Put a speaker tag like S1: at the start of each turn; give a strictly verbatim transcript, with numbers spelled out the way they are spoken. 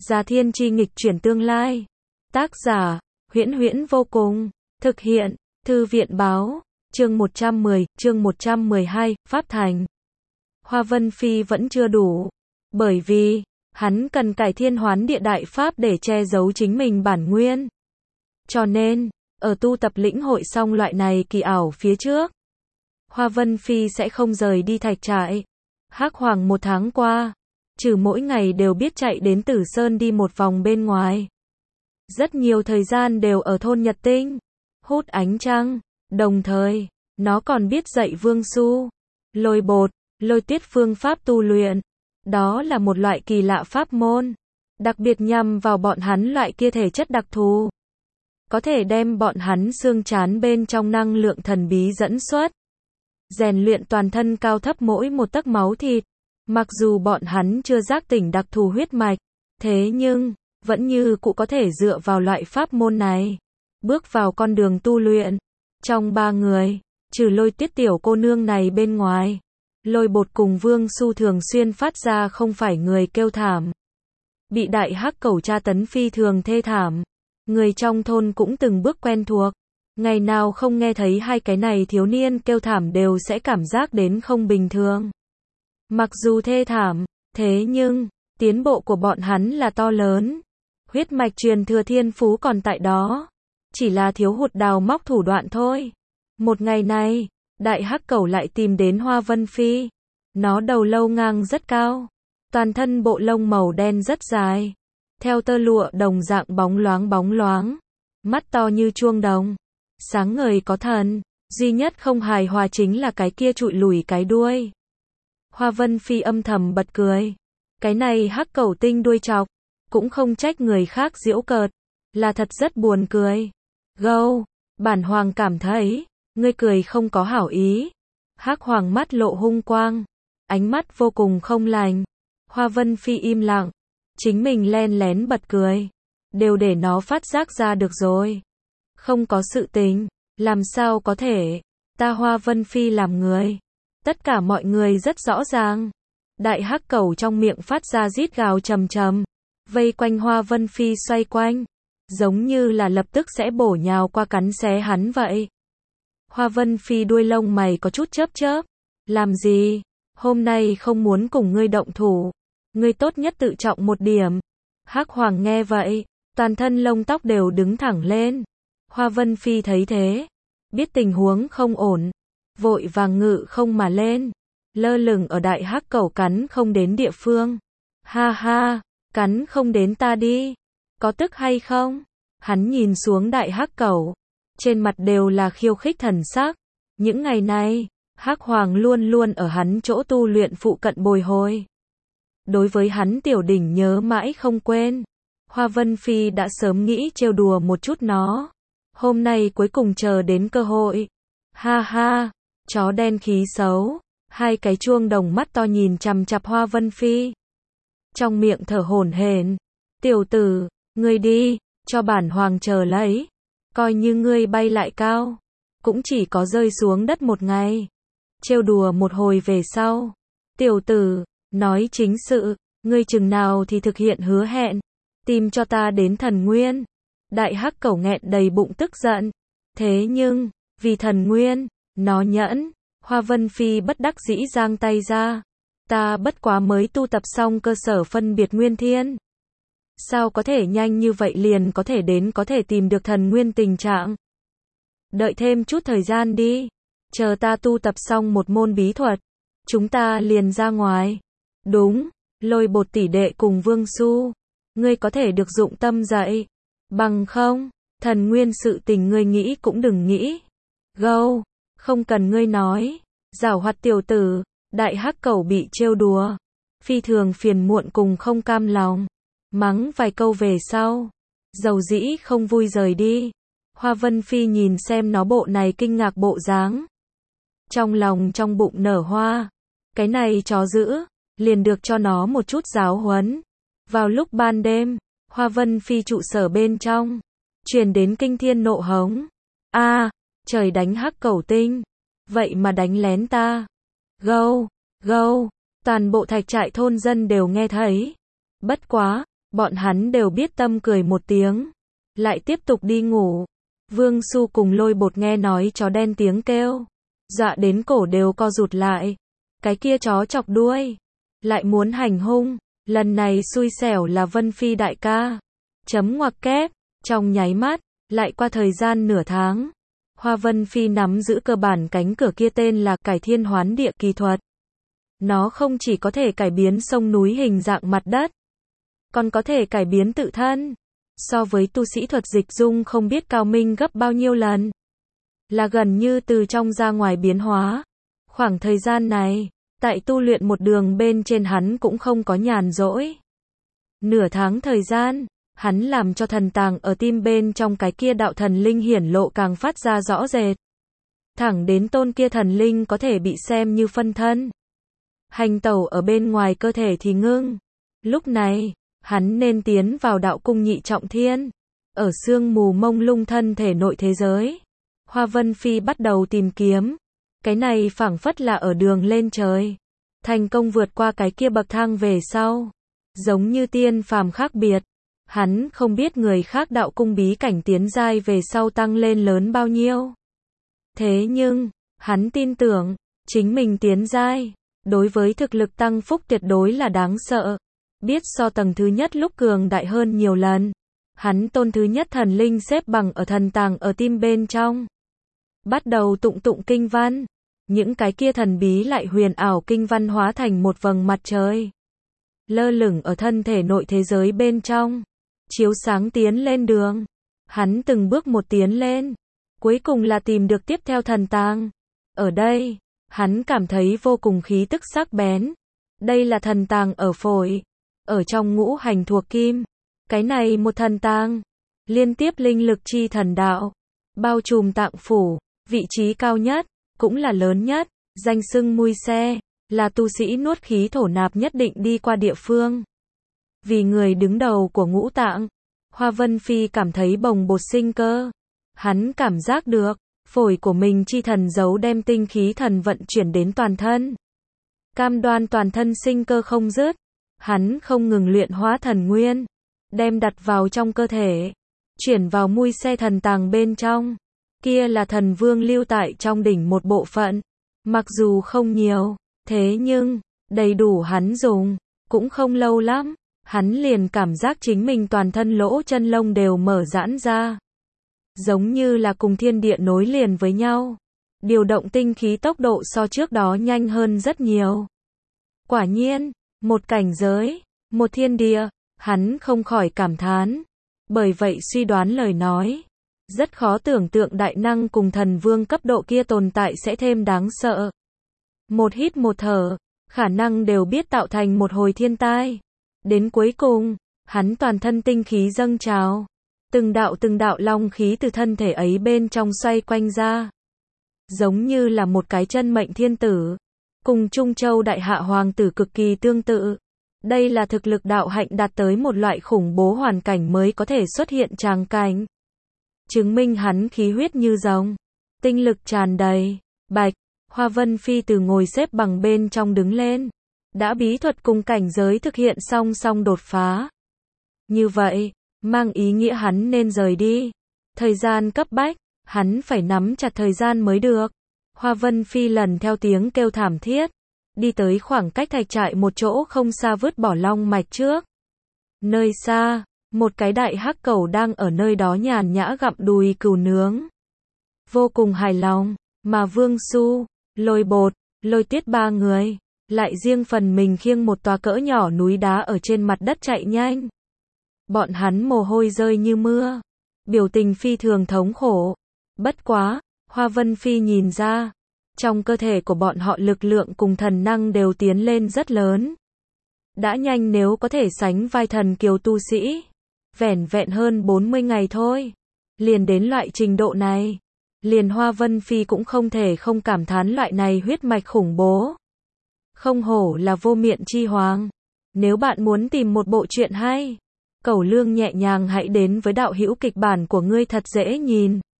S1: Già Thiên Chi nghịch chuyển tương lai. Tác giả, Huyễn Huyễn vô cùng. Thực hiện, Thư viện báo. Chương một trăm mười, chương một trăm mười hai, Pháp Thành. Hoa Vân Phi vẫn chưa đủ. Bởi vì, hắn cần cải thiên hoán địa đại pháp để che giấu chính mình bản nguyên. Cho nên, ở tu tập lĩnh hội xong loại này kỳ ảo phía trước, Hoa Vân Phi sẽ không rời đi thạch trại. Hắc Hoàng một tháng qua, trừ mỗi ngày đều biết chạy đến Tử Sơn đi một vòng bên ngoài. Rất nhiều thời gian đều ở thôn Nhật Tinh, hút ánh trăng, đồng thời, nó còn biết dạy Vương Su, lôi bột, lôi tiết phương pháp tu luyện. Đó là một loại kỳ lạ pháp môn, đặc biệt nhằm vào bọn hắn loại kia thể chất đặc thù. Có thể đem bọn hắn xương trán bên trong năng lượng thần bí dẫn xuất, rèn luyện toàn thân cao thấp mỗi một tấc máu thịt. Mặc dù bọn hắn chưa giác tỉnh đặc thù huyết mạch, thế nhưng, vẫn như cụ có thể dựa vào loại pháp môn này, bước vào con đường tu luyện. Trong ba người, trừ lôi tiết tiểu cô nương này bên ngoài, lôi bột cùng Vương Su thường xuyên phát ra không phải người kêu thảm. Bị đại hắc cẩu tra tấn phi thường thê thảm. Người trong thôn cũng từng bước quen thuộc. Ngày nào không nghe thấy hai cái này thiếu niên kêu thảm đều sẽ cảm giác đến không bình thường. Mặc dù thê thảm, thế nhưng, tiến bộ của bọn hắn là to lớn. Huyết mạch truyền thừa thiên phú còn tại đó. Chỉ là thiếu hụt đào móc thủ đoạn thôi. Một ngày này, đại hắc cẩu lại tìm đến Hoa Vân Phi. Nó đầu lâu ngang rất cao. Toàn thân bộ lông màu đen rất dài. Theo tơ lụa đồng dạng bóng loáng bóng loáng. Mắt to như chuông đồng. Sáng ngời có thần. Duy nhất không hài hòa chính là cái kia trụi lùi cái đuôi. Hoa Vân Phi âm thầm bật cười. Cái này hắc cẩu tinh đuôi chọc. Cũng không trách người khác giễu cợt. Là thật rất buồn cười. Gâu, bản hoàng cảm thấy, ngươi cười không có hảo ý. Hắc Hoàng mắt lộ hung quang. Ánh mắt vô cùng không lành. Hoa Vân Phi im lặng. Chính mình len lén bật cười. Đều để nó phát giác ra được rồi. Không có sự tình. Làm sao có thể. Ta Hoa Vân Phi làm người. Tất cả mọi người rất rõ ràng. Đại hắc cẩu trong miệng phát ra rít gào trầm trầm. Vây quanh Hoa Vân Phi xoay quanh. Giống như là lập tức sẽ bổ nhào qua cắn xé hắn vậy. Hoa Vân Phi đuôi lông mày có chút chớp chớp. Làm gì? Hôm nay không muốn cùng ngươi động thủ. Ngươi tốt nhất tự trọng một điểm. Hắc Hoàng nghe vậy, toàn thân lông tóc đều đứng thẳng lên. Hoa Vân Phi thấy thế, biết tình huống không ổn, vội vàng ngự không mà lên, lơ lửng ở đại hắc cẩu cắn không đến địa phương. Ha ha, cắn không đến ta đi. Có tức hay không? Hắn nhìn xuống đại hắc cẩu, trên mặt đều là khiêu khích thần sắc. Những ngày này, Hắc Hoàng luôn luôn ở hắn chỗ tu luyện phụ cận bồi hồi. Đối với hắn tiểu đỉnh nhớ mãi không quên. Hoa Vân Phi đã sớm nghĩ trêu đùa một chút nó. Hôm nay cuối cùng chờ đến cơ hội. Ha ha, chó đen khí xấu. Hai cái chuông đồng mắt to nhìn chằm chằm Hoa Vân Phi. Trong miệng thở hổn hển. Tiểu tử, ngươi đi, cho bản hoàng chờ lấy. Coi như ngươi bay lại cao, cũng chỉ có rơi xuống đất một ngày. Trêu đùa một hồi về sau. Tiểu tử, nói chính sự, ngươi chừng nào thì thực hiện hứa hẹn. Tìm cho ta đến thần nguyên. Đại hắc cẩu nghẹn đầy bụng tức giận. Thế nhưng, vì thần nguyên, nó nhẫn. Hoa Vân Phi bất đắc dĩ giang tay ra. Ta bất quá mới tu tập xong cơ sở phân biệt nguyên thiên. Sao có thể nhanh như vậy liền có thể đến có thể tìm được thần nguyên tình trạng. Đợi thêm chút thời gian đi. Chờ ta tu tập xong một môn bí thuật. Chúng ta liền ra ngoài. Đúng, lôi bột tỷ đệ cùng Vương Su. Ngươi có thể được dụng tâm dậy. Bằng không, thần nguyên sự tình ngươi nghĩ cũng đừng nghĩ. Gâu, không cần ngươi nói. Giảo hoạt tiểu tử, đại hắc cẩu bị trêu đùa. Phi thường phiền muộn cùng không cam lòng. Mắng vài câu về sau. Dầu dĩ không vui rời đi. Hoa Vân Phi nhìn xem nó bộ này kinh ngạc bộ dáng. Trong lòng trong bụng nở hoa. Cái này chó dữ, liền được cho nó một chút giáo huấn. Vào lúc ban đêm, Hoa Vân Phi trụ sở bên trong, truyền đến kinh thiên nộ hống. A, à, trời đánh hắc cẩu tinh, vậy mà đánh lén ta. Gâu, gâu, toàn bộ thạch trại thôn dân đều nghe thấy. Bất quá, Bọn hắn đều biết tâm cười một tiếng, lại tiếp tục đi ngủ. Vương Su cùng Lôi Bột nghe nói chó đen tiếng kêu, dọa đến cổ đều co rụt lại. Cái kia chó chọc đuôi, lại muốn hành hung, lần này xui xẻo là Vân Phi đại ca. Chấm ngoặc kép, trong nháy mắt, lại qua thời gian nửa tháng. Hoa Vân Phi nắm giữ cơ bản cánh cửa kia tên là cải thiên hoán địa kỳ thuật. Nó không chỉ có thể cải biến sông núi hình dạng mặt đất, còn có thể cải biến tự thân. So với tu sĩ thuật dịch dung không biết cao minh gấp bao nhiêu lần. Là gần như từ trong ra ngoài biến hóa. Khoảng thời gian này, tại tu luyện một đường bên trên hắn cũng không có nhàn rỗi. Nửa tháng thời gian, hắn làm cho thần tàng ở tim bên trong cái kia đạo thần linh hiển lộ càng phát ra rõ rệt. Thẳng đến tôn kia thần linh có thể bị xem như phân thân. Hành tẩu ở bên ngoài cơ thể thì ngưng. Lúc này, hắn nên tiến vào đạo cung nhị trọng thiên. Ở sương mù mông lung thân thể nội thế giới. Hoa Vân Phi bắt đầu tìm kiếm. Cái này phảng phất là ở đường lên trời. Thành công vượt qua cái kia bậc thang về sau. Giống như tiên phàm khác biệt. Hắn không biết người khác đạo cung bí cảnh tiến giai về sau tăng lên lớn bao nhiêu. Thế nhưng, hắn tin tưởng, chính mình tiến giai, đối với thực lực tăng phúc tuyệt đối là đáng sợ. Biết so tầng thứ nhất lúc cường đại hơn nhiều lần. Hắn tôn thứ nhất thần linh xếp bằng ở thần tàng ở tim bên trong. Bắt đầu tụng tụng kinh văn. Những cái kia thần bí lại huyền ảo kinh văn hóa thành một vầng mặt trời. Lơ lửng ở thân thể nội thế giới bên trong. Chiếu sáng tiến lên đường. Hắn từng bước một tiến lên. Cuối cùng là tìm được tiếp theo thần tàng. Ở đây, hắn cảm thấy vô cùng khí tức sắc bén. Đây là thần tàng ở phổi. Ở trong ngũ hành thuộc kim. Cái này một thần tàng. Liên tiếp linh lực chi thần đạo. Bao trùm tạng phủ. Vị trí cao nhất. Cũng là lớn nhất. Danh xưng mui xe. Là tu sĩ nuốt khí thổ nạp nhất định đi qua địa phương. Vì người đứng đầu của ngũ tạng. Hoa Vân Phi cảm thấy bồng bột sinh cơ. Hắn cảm giác được. Phổi của mình chi thần giấu đem tinh khí thần vận chuyển đến toàn thân. Cam đoan toàn thân sinh cơ không dứt. Hắn không ngừng luyện hóa thần nguyên. Đem đặt vào trong cơ thể. Chuyển vào mui xe thần tàng bên trong. Kia là thần vương lưu tại trong đỉnh một bộ phận. Mặc dù không nhiều. Thế nhưng, đầy đủ hắn dùng. Cũng không lâu lắm. Hắn liền cảm giác chính mình toàn thân lỗ chân lông đều mở giãn ra. Giống như là cùng thiên địa nối liền với nhau. Điều động tinh khí tốc độ so trước đó nhanh hơn rất nhiều. Quả nhiên, một cảnh giới, một thiên địa, hắn không khỏi cảm thán. Bởi vậy suy đoán lời nói. Rất khó tưởng tượng đại năng cùng thần vương cấp độ kia tồn tại sẽ thêm đáng sợ. Một hít một thở, khả năng đều biết tạo thành một hồi thiên tai. Đến cuối cùng, hắn toàn thân tinh khí dâng trào. Từng đạo từng đạo long khí từ thân thể ấy bên trong xoay quanh ra. Giống như là một cái chân mệnh thiên tử. Cùng Trung Châu đại hạ hoàng tử cực kỳ tương tự. Đây là thực lực đạo hạnh đạt tới một loại khủng bố hoàn cảnh mới có thể xuất hiện tràng cảnh. Chứng minh hắn khí huyết như rồng. Tinh lực tràn đầy. Bạch, Hoa Vân Phi từ ngồi xếp bằng bên trong đứng lên. Đã bí thuật cùng cảnh giới thực hiện song song đột phá. Như vậy, mang ý nghĩa hắn nên rời đi. Thời gian cấp bách, hắn phải nắm chặt thời gian mới được. Hoa Vân Phi lần theo tiếng kêu thảm thiết. Đi tới khoảng cách thạch trại một chỗ không xa vứt bỏ long mạch trước. Nơi xa, một cái đại hắc cẩu đang ở nơi đó nhàn nhã gặm đùi cừu nướng. Vô cùng hài lòng, mà Vương Su, Lôi Bột, Lôi Tiết ba người, lại riêng phần mình khiêng một tòa cỡ nhỏ núi đá ở trên mặt đất chạy nhanh. Bọn hắn mồ hôi rơi như mưa, biểu tình phi thường thống khổ. Bất quá, Hoa Vân Phi nhìn ra, trong cơ thể của bọn họ lực lượng cùng thần năng đều tiến lên rất lớn. Đã nhanh nếu có thể sánh vai thần kiều tu sĩ. Vẻn vẹn hơn bốn mươi ngày thôi. Liền đến loại trình độ này. Liền Hoa Vân Phi cũng không thể không cảm thán loại này huyết mạch khủng bố. Không hổ là vô miện chi hoàng. Nếu bạn muốn tìm một bộ truyện hay, Cẩu Lương nhẹ nhàng hãy đến với đạo hữu kịch bản của ngươi thật dễ nhìn.